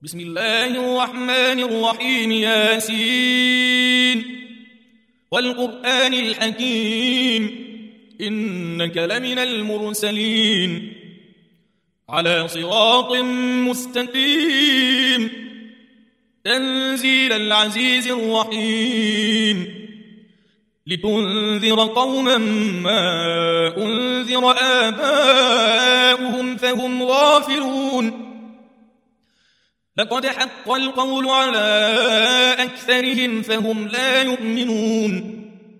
بسم الله الرحمن الرحيم. ياسين والقرآن الحكيم إنك لمن المرسلين على صراط مستقيم تنزيل العزيز الرحيم لتنذر قوما ما أنذر آباؤهم فهم غافلون. لقد حق القول على أكثرهم فهم لا يؤمنون.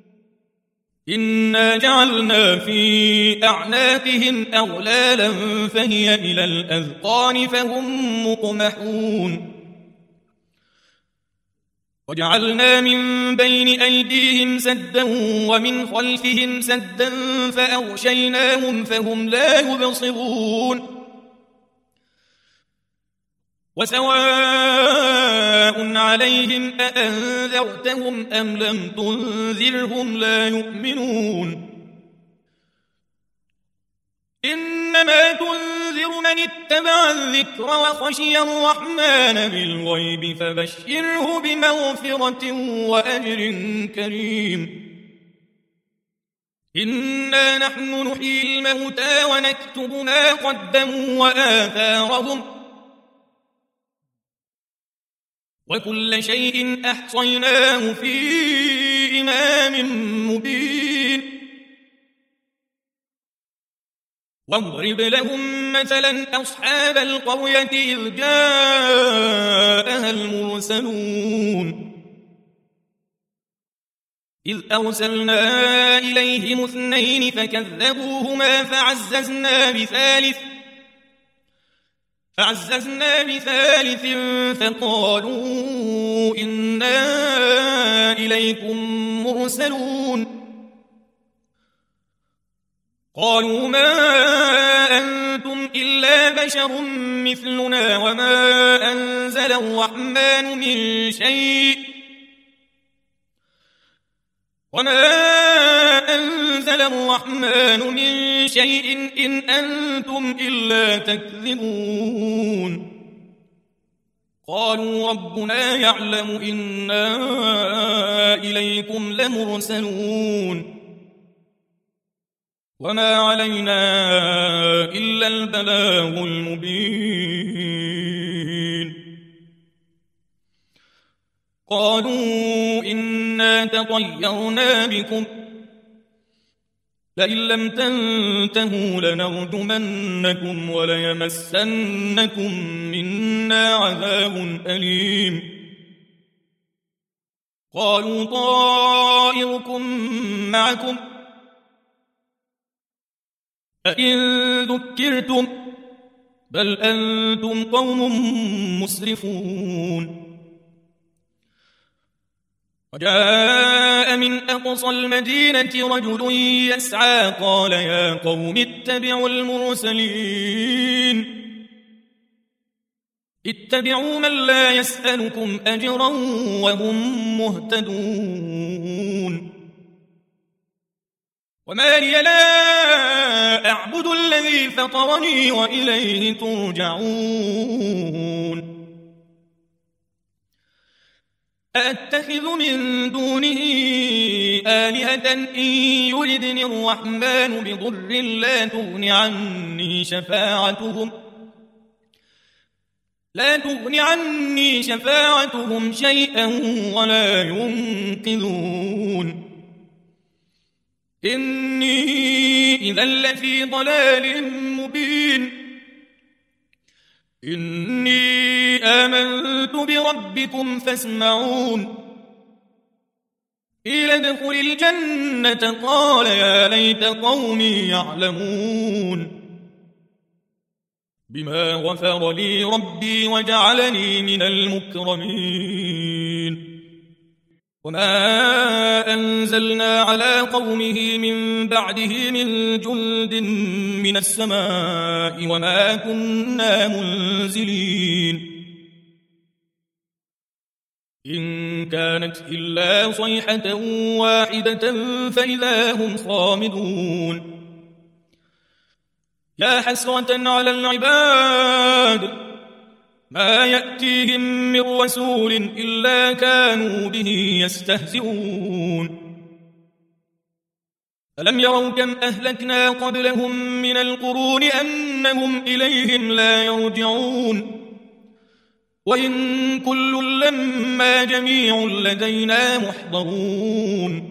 إنا جعلنا في أعناقهم أغلالا فهي إلى الأذقان فهم مقمحون. وجعلنا من بين أيديهم سدا ومن خلفهم سدا فأغشيناهم فهم لا يبصرون. وسواء عليهم أأنذرتهم أم لم تنذرهم لا يؤمنون. إنما تنذر من اتبع الذكر وخشي الرحمن بالغيب فبشره بمغفرة وأجر كريم. إنا نحن نحيي الموتى ونكتب ما قدموا وآثارهم وكل شيء أحصيناه في إمام مبين. واضرب لهم مثلا أصحاب القرية إذ جاءها المرسلون إذ أرسلنا إليهم اثنين فكذبوهما فعززنا بثالث فقالوا إنا إليكم مرسلون. قالوا ما أنتم إلا بشر مثلنا وما أنزل الرحمن من شيء إن أنتم إلا تكذبون. قالوا ربنا يعلم إنا إليكم لمرسلون وما علينا إلا البلاغ المبين. قالوا إنا تطيرنا بكم لئن لم تنتهوا لنرجمنكم وليمسنكم منا عذاب أليم. قالوا طائركم معكم أئن ذكرتم بل أنتم قوم مسرفون. وجاء من أقصى المدينة رجل يسعى قال يا قوم اتبعوا المرسلين اتبعوا من لا يسألكم أجرا وهم مهتدون. وما لي لا أعبد الذي فطرني وإليه ترجعون. أأتخذ من دونه آلهة إن يردني الرحمن بضر لا تغن عني شفاعتهم شيئا ولا ينقذون. إني إذا لفي ضلال مبين. إني آمنت بربكم فاسمعون. قيل ادخل الجنة قال يا ليت قومي يعلمون بما غفر لي ربي وجعلني من المكرمين. وما أنزلنا على قومه من بعده من جند من السماء وما كنا منزلين. إن كانت إلا صيحة واحدة فإذا هم خامدون. يا حسرة على العباد ما يأتيهم من رسول إلا كانوا به يستهزئون ألم يروا كم أهلكنا قبلهم من القرون أنهم إليهم لا يرجعون وإن كل لما جميع لدينا محضرون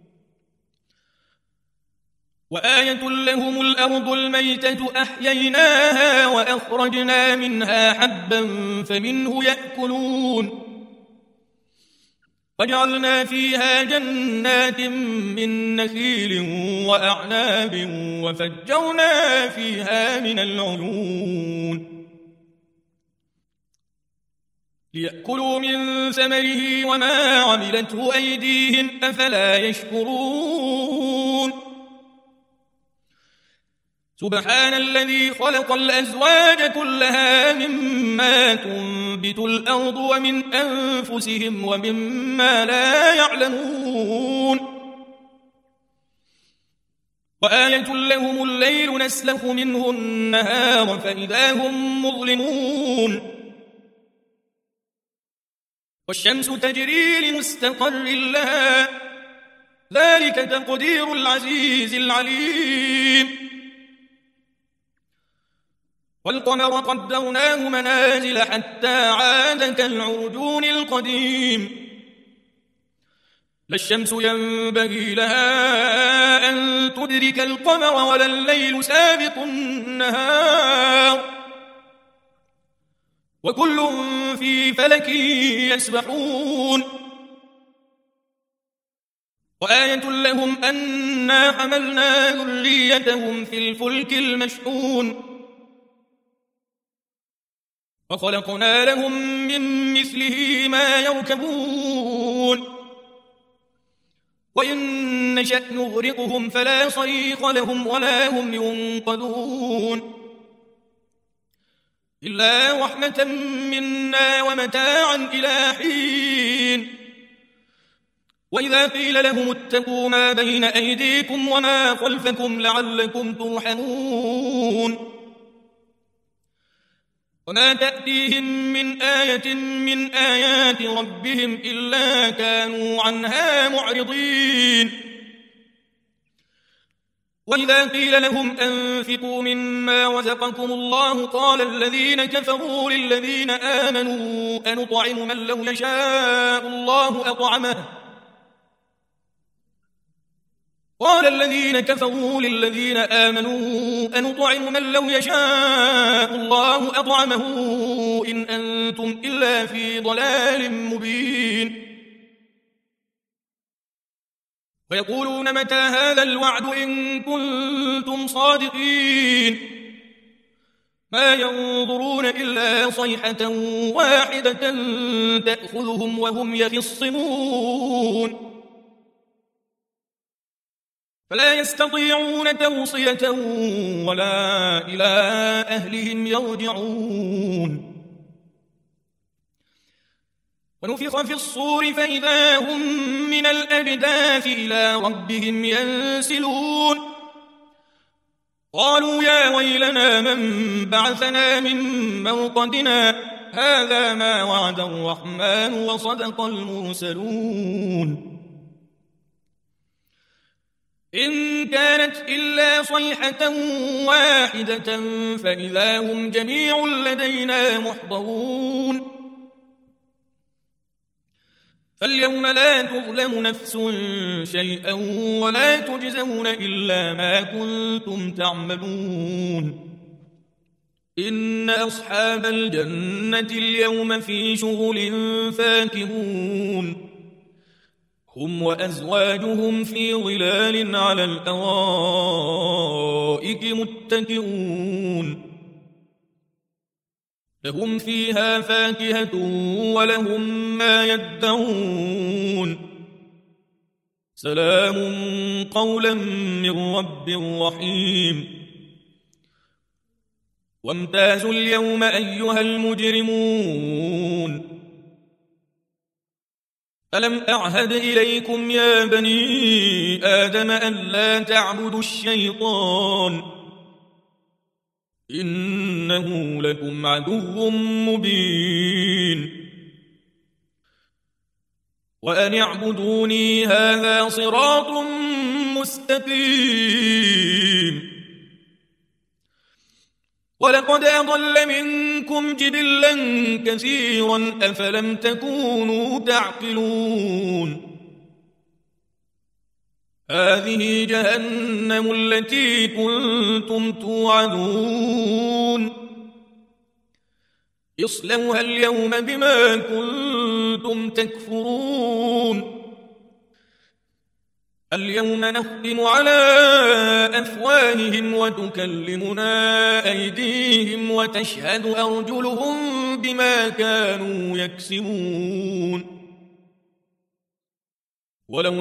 وآية لهم الأرض الميتة أحييناها وأخرجنا منها حبا فمنه يأكلون وجعلنا فيها جنات من نخيل وأعناب وفجرنا فيها من العيون ليأكلوا من ثمره وما عملته أيديهم أفلا يشكرون سبحان الذي خلق الأزواج كلها مما تنبت الأرض ومن أنفسهم ومما لا يعلمون وآية لهم الليل نسلخ منه النهار فإذا هم مظلمون والشمس تجري لمستقر لها ذلك تقدير العزيز العليم والقمر قدرناه منازل حتى عاد كالعرجون القديم لا الشمس ينبغي لها أن تدرك القمر ولا الليل سابق النهار وكل في فلك يسبحون وآية لهم أنا حملنا ذريتهم في الفلك المشحون وخلقنا لهم من مثله ما يركبون وإن نشأ نغرقهم فلا صريخ لهم ولا هم ينقذون إلا رحمة منا ومتاعا إلى حين وإذا قيل لهم اتقوا ما بين أيديكم وما خلفكم لعلكم ترحمون وما تأتيهم من آية من آيات ربهم إلا كانوا عنها معرضين وإذا قيل لهم أنفقوا مما رزقكم الله قال الذين كفروا للذين آمنوا أنطعم من لو يشاء الله أطعمه قال الذين كفروا للذين آمنوا أنطعم من لو يشاء الله أطعمه إن أنتم إلا في ضلال مبين ويقولون متى هذا الوعد إن كنتم صادقين ما ينظرون إلا صيحة واحدة تأخذهم وهم يخصمون فلا يستطيعون توصية ولا إلى أهلهم يرجعون ونفخ في الصور فإذا هم من الأجداث إلى ربهم ينسلون قالوا يا ويلنا من بعثنا من مرقدنا هذا ما وعد الرحمن وصدق المرسلون إن كانت إلا صيحة واحدة فإذا هم جميع لدينا محضرون فاليوم لا تظلم نفس شيئا ولا تجزون إلا ما كنتم تعملون إن أصحاب الجنة اليوم في شغل فاكهون هم وأزواجهم في ظلال على الأرائك متكئون لهم فيها فاكهة ولهم ما يدعون سلام قولا من رب رحيم وامتازوا اليوم أيها المجرمون ألم أعهد إليكم يا بني آدم أن لا تعبدوا الشيطان إنه لكم عدو مبين وأن اعبدوني هذا صراط مستقيم ولقد أضل منكم جبلا كثيرا أفلم تكونوا تعقلون هذه جهنم التي كنتم توعدون اصلوها اليوم بما كنتم تكفرون اليوم نختم على أفواههم وتكلمنا أيديهم وتشهد أرجلهم بما كانوا يكسبون ولو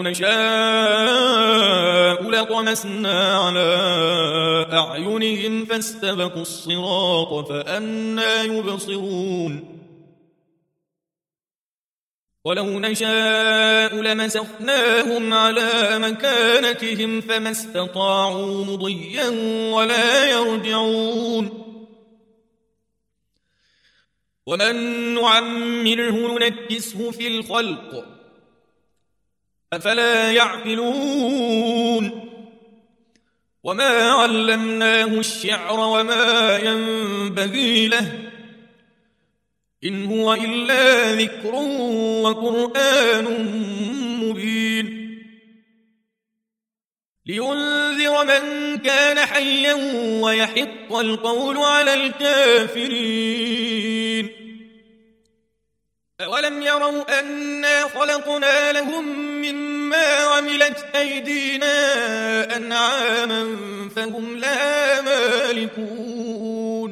نشاء لطمسنا على أعينهم فاستبقوا الصراط فأنى يبصرون ولو نشاء لمسخناهم على مكانتهم فما استطاعوا مضيا ولا يرجعون ومن نعمره ننكسه في الخلق أفلا يعقلون وما علمناه الشعر وما ينبغي له إن هو إلا ذكر وقرآن مبين لينذر من كان حيا ويحق القول على الكافرين أولم يروا أنا خلقنا لهم مما عملت أيدينا أنعاما فهم لها مالكون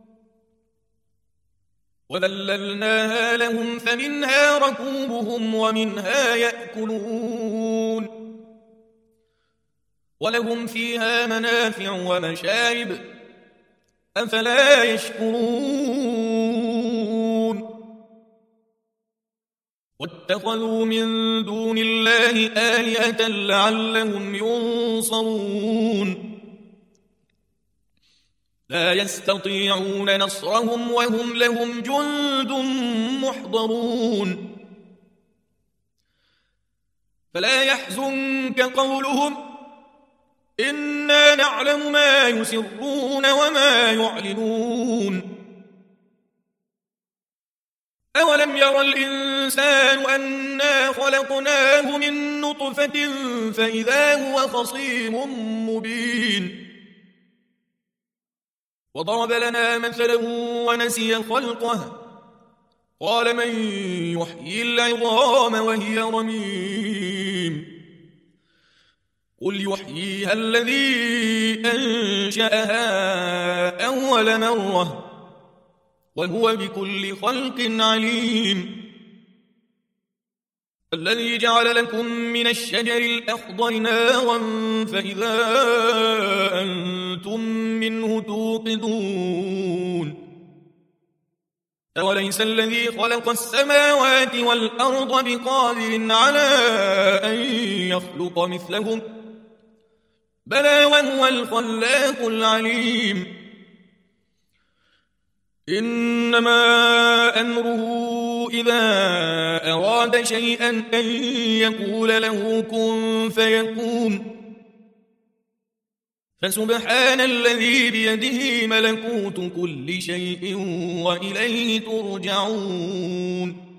وذللناها لهم فمنها ركوبهم ومنها يأكلون ولهم فيها منافع ومشارب أفلا يشكرون واتخذوا من دون الله آلهة لعلهم ينصرون لا يستطيعون نصرهم وهم لهم جند محضرون فلا يحزنك قولهم إنا نعلم ما يسرون وما يعلنون أولم ير الإنسان أنا خلقناه من نطفة فإذا هو خصيم مبين وضرب لنا مثلا ونسي خلقه قال من يحيي العظام وهي رميم قل يحييها الذي أنشأها أول مرة وهو بكل خلق عليم الذي جعل لكم من الشجر الأخضر نارا فإذا أنتم منه توقدون أوليس الذي خلق السماوات والأرض بقادر على أن يخلق مثلهم بلى وهو الخلاق العليم إنما أمره إذا أراد شيئا أن يقول له كن فيكون فسبحان الذي بيده ملكوت كل شيء وإليه ترجعون